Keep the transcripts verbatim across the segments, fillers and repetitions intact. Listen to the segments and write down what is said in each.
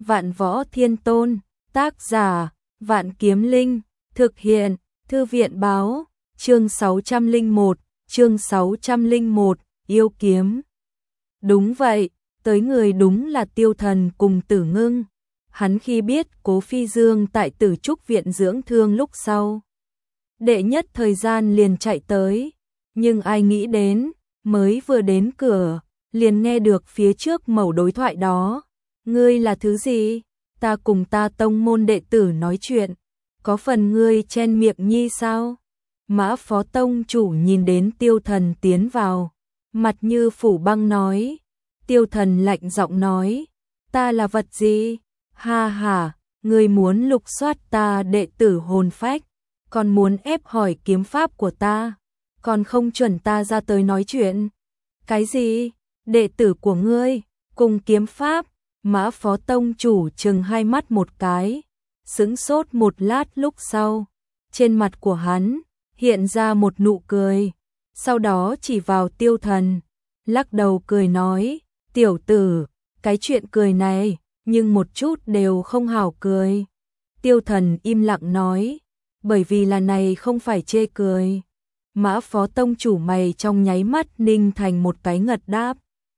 Vạn Võ Thiên Tôn, tác giả, Vạn Kiếm Linh, thực hiện, Thư viện báo, chương sáu trăm lẻ một, chương sáu trăm lẻ một, yêu kiếm. Đúng vậy, tới người đúng là Tiêu Thần cùng Tử Ngưng. Hắn khi biết Cố Phi Dương tại Tử Trúc viện dưỡng thương lúc sau, đệ nhất thời gian liền chạy tới, nhưng ai nghĩ đến, mới vừa đến cửa, liền nghe được phía trước mẩu đối thoại đó. Ngươi là thứ gì? Ta cùng ta tông môn đệ tử nói chuyện, có phần ngươi chen miệng nhi sao? Mã Phó Tông chủ nhìn đến Tiêu Thần tiến vào, mặt như phủ băng nói. Tiêu Thần lạnh giọng nói, ta là vật gì? Ha ha, ngươi muốn lục soát ta đệ tử hồn phách, còn muốn ép hỏi kiếm pháp của ta, còn không chuẩn ta ra tới nói chuyện. Cái gì? Đệ tử của ngươi, cùng kiếm pháp? Mã Phó Tông chủ trừng hai mắt một cái, sững sốt một lát lúc sau, trên mặt của hắn hiện ra một nụ cười, sau đó chỉ vào Tiêu Thần, lắc đầu cười nói, tiểu tử, cái chuyện cười này, nhưng một chút đều không hảo cười. Tiêu Thần im lặng nói, bởi vì là này không phải chê cười. Mã Phó Tông chủ mày trong nháy mắt ninh thành một cái ngật đáp.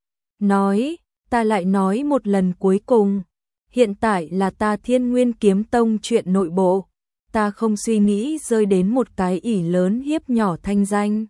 Nói, ta lại nói một lần cuối cùng, hiện tại là ta Thiên Nguyên Kiếm Tông chuyện nội bộ, ta không suy nghĩ rơi đến một cái ỷ lớn hiếp nhỏ thanh danh.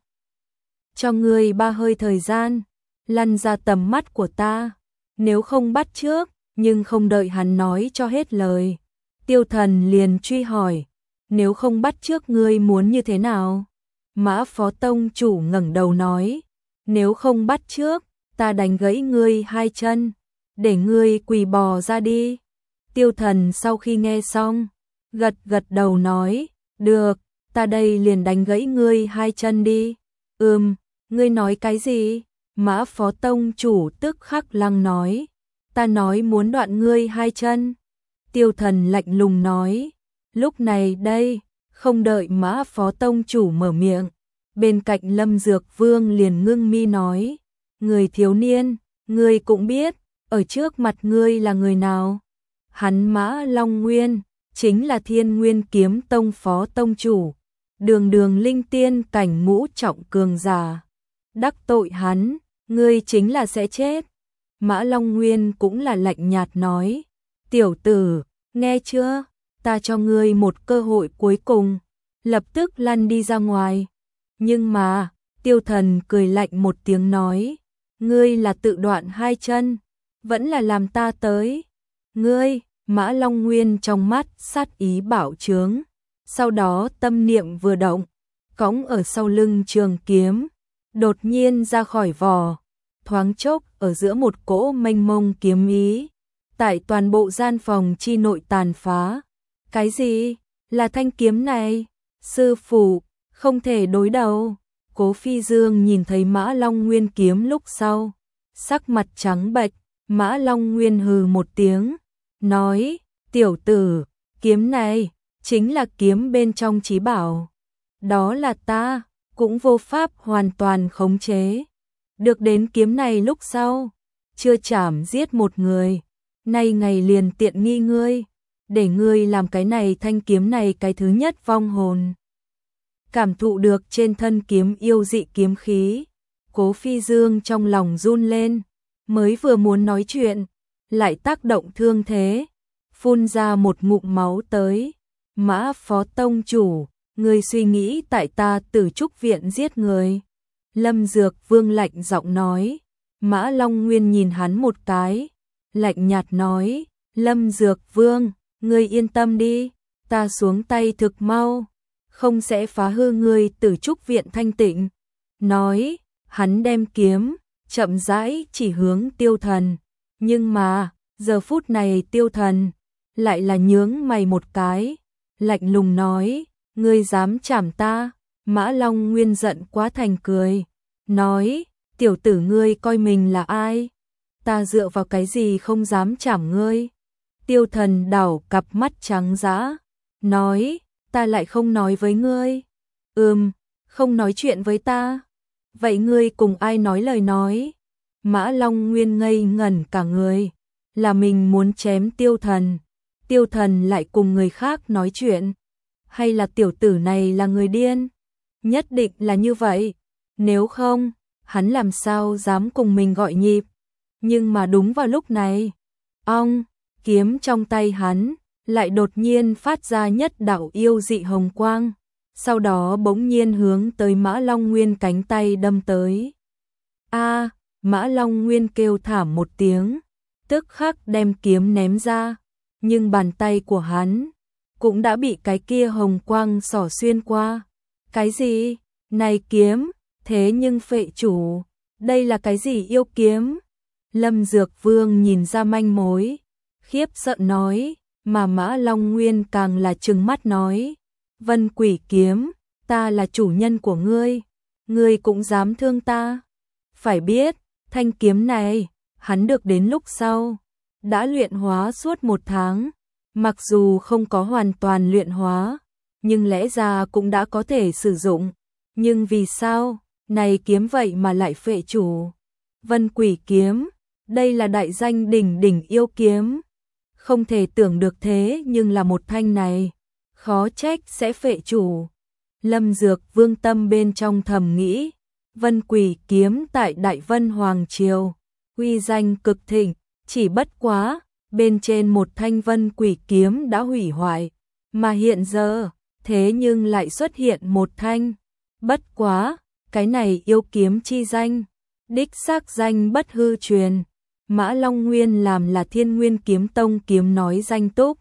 Cho ngươi ba hơi thời gian, lăn ra tầm mắt của ta, nếu không bắt trước, nhưng không đợi hắn nói cho hết lời. Tiêu Thần liền truy hỏi, nếu không bắt trước ngươi muốn như thế nào? Mã Phó Tông chủ ngẩng đầu nói, nếu không bắt trước, ta đánh gãy ngươi hai chân, để ngươi quỳ bò ra đi. Tiêu Thần sau khi nghe xong, gật gật đầu nói, được, ta đây liền đánh gãy ngươi hai chân đi. Ừm, ngươi nói cái gì? Mã Phó Tông chủ tức khắc lăng nói, ta nói muốn đoạn ngươi hai chân. Tiêu Thần lạnh lùng nói, lúc này đây, không đợi Mã Phó Tông chủ mở miệng, bên cạnh Lâm Dược Vương liền ngưng mi nói, người thiếu niên, ngươi cũng biết, ở trước mặt ngươi là người nào? Hắn Mã Long Nguyên, chính là Thiên Nguyên Kiếm Tông Phó Tông chủ, đường đường linh tiên cảnh ngũ trọng cường giả. Đắc tội hắn, ngươi chính là sẽ chết. Mã Long Nguyên cũng là lạnh nhạt nói, tiểu tử, nghe chưa? Ta cho ngươi một cơ hội cuối cùng, lập tức lăn đi ra ngoài. Nhưng mà, Tiêu Thần cười lạnh một tiếng nói, ngươi là tự đoạn hai chân, vẫn là làm ta tới. Ngươi, Mã Long Nguyên trong mắt sát ý bảo chướng, sau đó tâm niệm vừa động, cõng ở sau lưng trường kiếm, đột nhiên ra khỏi vỏ, thoáng chốc ở giữa một cỗ mênh mông kiếm ý, tại toàn bộ gian phòng chi nội tàn phá. Cái gì? Là thanh kiếm này? Sư phụ, không thể đối đầu. Cố Phi Dương nhìn thấy Mã Long Nguyên kiếm lúc sau, sắc mặt trắng bệch. Mã Long Nguyên hừ một tiếng, nói, tiểu tử, kiếm này, chính là kiếm bên trong chí bảo. Đó là ta, cũng vô pháp hoàn toàn khống chế. Được đến kiếm này lúc sau, chưa chảm giết một người, nay ngày liền tiện nghi ngươi, để ngươi làm cái này thanh kiếm này cái thứ nhất vong hồn. Cảm thụ được trên thân kiếm yêu dị kiếm khí, Cố Phi Dương trong lòng run lên, mới vừa muốn nói chuyện, lại tác động thương thế, phun ra một ngụm máu tới. Mã Phó Tông chủ, ngươi suy nghĩ tại ta Tử Trúc viện giết người? Lâm Dược Vương lạnh giọng nói. Mã Long Nguyên nhìn hắn một cái, lạnh nhạt nói, Lâm Dược Vương, ngươi yên tâm đi, ta xuống tay thực mau, không sẽ phá hư ngươi Tử Trúc viện thanh tịnh. Nói, hắn đem kiếm, chậm rãi chỉ hướng Tiêu Thần, nhưng mà, giờ phút này Tiêu Thần, lại là nhướng mày một cái, lạnh lùng nói, ngươi dám chảm ta? Mã Long Nguyên giận quá thành cười, nói, tiểu tử ngươi coi mình là ai? Ta dựa vào cái gì không dám chảm ngươi? Tiêu Thần đảo cặp mắt trắng dã, nói, ta lại không nói với ngươi. Ừm, không nói chuyện với ta. Vậy ngươi cùng ai nói lời nói? Mã Long Nguyên ngây ngẩn cả người, là mình muốn chém Tiêu Thần. Tiêu Thần lại cùng người khác nói chuyện, hay là tiểu tử này là người điên? Nhất định là như vậy, nếu không, hắn làm sao dám cùng mình gọi nhịp. Nhưng mà đúng vào lúc này, ong, kiếm trong tay hắn lại đột nhiên phát ra nhất đạo yêu dị hồng quang, sau đó bỗng nhiên hướng tới Mã Long Nguyên cánh tay đâm tới. A, Mã Long Nguyên kêu thảm một tiếng, tức khắc đem kiếm ném ra, nhưng bàn tay của hắn cũng đã bị cái kia hồng quang xỏ xuyên qua. Cái gì? Này kiếm, thế nhưng phệ chủ, đây là cái gì yêu kiếm? Lâm Dược Vương nhìn ra manh mối, khiếp sợ nói, mà Mã Long Nguyên càng là trừng mắt nói, Vân Quỷ kiếm, ta là chủ nhân của ngươi, ngươi cũng dám thương ta? Phải biết, thanh kiếm này, hắn được đến lúc sau, đã luyện hóa suốt một tháng, mặc dù không có hoàn toàn luyện hóa, nhưng lẽ ra cũng đã có thể sử dụng. Nhưng vì sao, này kiếm vậy mà lại phệ chủ? Vân Quỷ kiếm, đây là đại danh đỉnh đỉnh yêu kiếm. Không thể tưởng được thế nhưng là một thanh này, khó trách sẽ phệ chủ. Lâm Dược Vương tâm bên trong thầm nghĩ, Vân Quỷ kiếm tại Đại Vân Hoàng Triều, uy danh cực thịnh, chỉ bất quá, bên trên một thanh Vân Quỷ kiếm đã hủy hoại, mà hiện giờ, thế nhưng lại xuất hiện một thanh. Bất quá, cái này yêu kiếm chi danh, đích xác danh bất hư truyền. Mã Long Nguyên làm là Thiên Nguyên Kiếm Tông kiếm nói danh túc,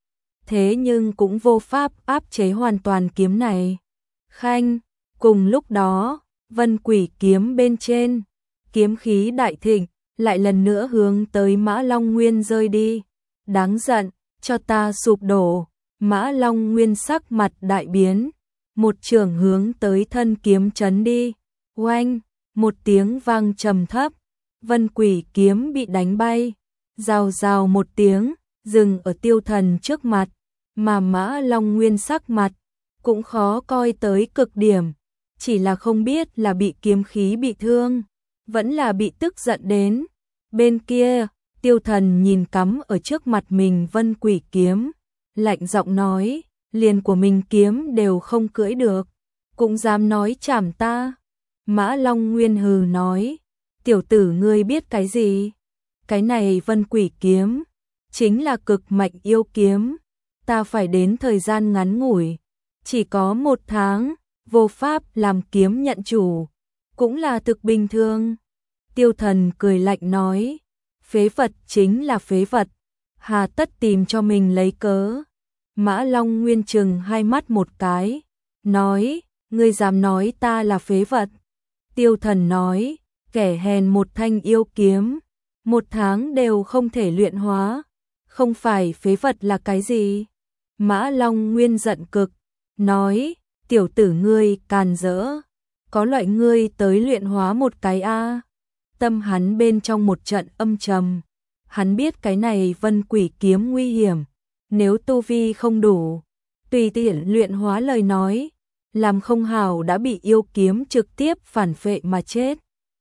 thế nhưng cũng vô pháp áp chế hoàn toàn kiếm này. Khanh, cùng lúc đó, Vân Quỷ kiếm bên trên, kiếm khí đại thịnh, lại lần nữa hướng tới Mã Long Nguyên rơi đi. Đáng giận, cho ta sụp đổ. Mã Long Nguyên sắc mặt đại biến, một trường hướng tới thân kiếm chấn đi. Oanh, một tiếng vang trầm thấp, Vân Quỷ kiếm bị đánh bay, rào rào một tiếng, dừng ở Tiêu Thần trước mặt, mà Mã Long Nguyên sắc mặt cũng khó coi tới cực điểm, chỉ là không biết là bị kiếm khí bị thương, vẫn là bị tức giận đến. Bên kia, Tiêu Thần nhìn cắm ở trước mặt mình Vân Quỷ kiếm, lạnh giọng nói, liền của mình kiếm đều không cưỡi được, cũng dám nói chảm ta. Mã Long Nguyên hừ nói, tiểu tử ngươi biết cái gì? Cái này Vân Quỷ kiếm, chính là cực mạnh yêu kiếm, ta phải đến thời gian ngắn ngủi, chỉ có một tháng, vô pháp làm kiếm nhận chủ, cũng là thực bình thường. Tiêu Thần cười lạnh nói, phế vật chính là phế vật, hà tất tìm cho mình lấy cớ. Mã Long Nguyên trừng hai mắt một cái, nói, ngươi dám nói ta là phế vật? Tiêu Thần nói, kẻ hèn một thanh yêu kiếm, một tháng đều không thể luyện hóa, không phải phế vật là cái gì? Mã Long Nguyên giận cực, nói, tiểu tử ngươi càn rỡ, có loại ngươi tới luyện hóa một cái a. Tâm hắn bên trong một trận âm trầm, hắn biết cái này Vân Quỷ kiếm nguy hiểm, nếu tu vi không đủ, tùy tiện luyện hóa lời nói, làm không hảo đã bị yêu kiếm trực tiếp phản phệ mà chết.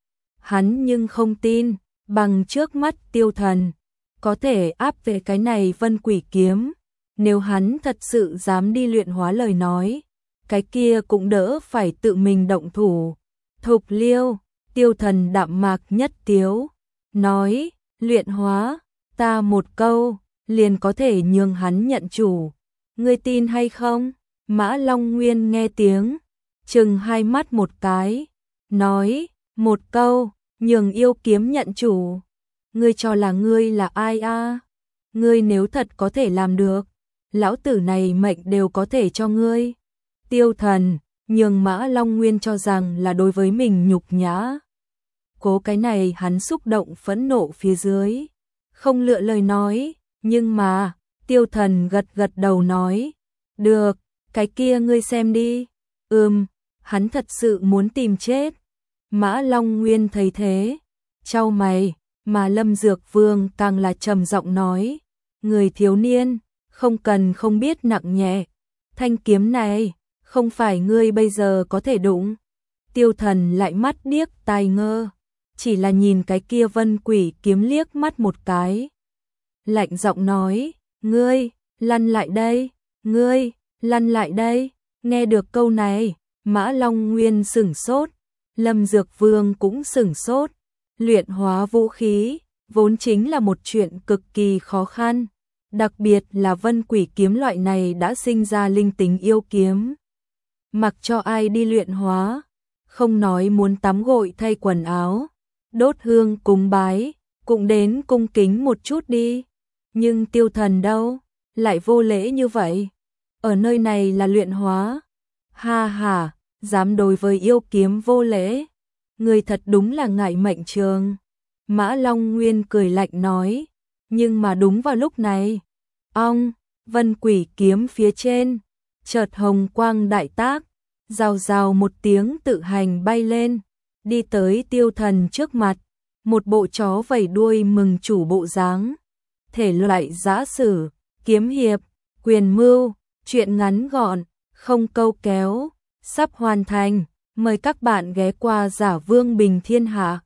Hắn nhưng không tin, bằng trước mắt Tiêu Thần, có thể áp về cái này Vân Quỷ kiếm, nếu hắn thật sự dám đi luyện hóa lời nói, cái kia cũng đỡ phải tự mình động thủ. Thục Liêu, Tiêu Thần đạm mạc nhất tiếu, nói, luyện hóa, ta một câu, liền có thể nhường hắn nhận chủ. Ngươi tin hay không? Mã Long Nguyên nghe tiếng, chừng hai mắt một cái, nói, một câu, nhường yêu kiếm nhận chủ. Ngươi cho là ngươi là ai a? Ngươi nếu thật có thể làm được, lão tử này mệnh đều có thể cho ngươi. Tiêu Thần, nhường Mã Long Nguyên cho rằng là đối với mình nhục nhã. Cố cái này hắn xúc động phẫn nộ phía dưới, không lựa lời nói, nhưng mà, Tiêu Thần gật gật đầu nói, được, cái kia ngươi xem đi. Ừm, hắn thật sự muốn tìm chết. Mã Long Nguyên thấy thế, chau mày, mà Lâm Dược Vương càng là trầm giọng nói, người thiếu niên, không cần không biết nặng nhẹ, thanh kiếm này, không phải ngươi bây giờ có thể đụng. Tiêu Thần lại mắt điếc tai ngơ, chỉ là nhìn cái kia Vân Quỷ kiếm liếc mắt một cái, lạnh giọng nói, ngươi, lăn lại đây, ngươi, lăn lại đây. Nghe được câu này, Mã Long Nguyên sửng sốt, Lâm Dược Vương cũng sửng sốt. Luyện hóa vũ khí, vốn chính là một chuyện cực kỳ khó khăn, đặc biệt là vân quỷ kiếm loại này đã sinh ra linh tính yêu kiếm. Mặc cho ai đi luyện hóa, không nói muốn tắm gội thay quần áo, đốt hương cúng bái, cũng đến cung kính một chút đi. Nhưng Tiêu Thần đâu, lại vô lễ như vậy. Ở nơi này là luyện hóa. Ha ha, dám đối với yêu kiếm vô lễ. Người thật đúng là ngại mệnh trường. Mã Long Nguyên cười lạnh nói. Nhưng mà đúng vào lúc này, ong, vân quỷ kiếm phía trên, chợt hồng quang đại tác, rào rào một tiếng tự hành bay lên, đi tới Tiêu Thần trước mặt, một bộ chó vẩy đuôi mừng chủ bộ dáng. Thể loại giã sử, kiếm hiệp, quyền mưu, truyện ngắn gọn, không câu kéo, sắp hoàn thành, mời các bạn ghé qua Giả Vương Bình Thiên Hạ.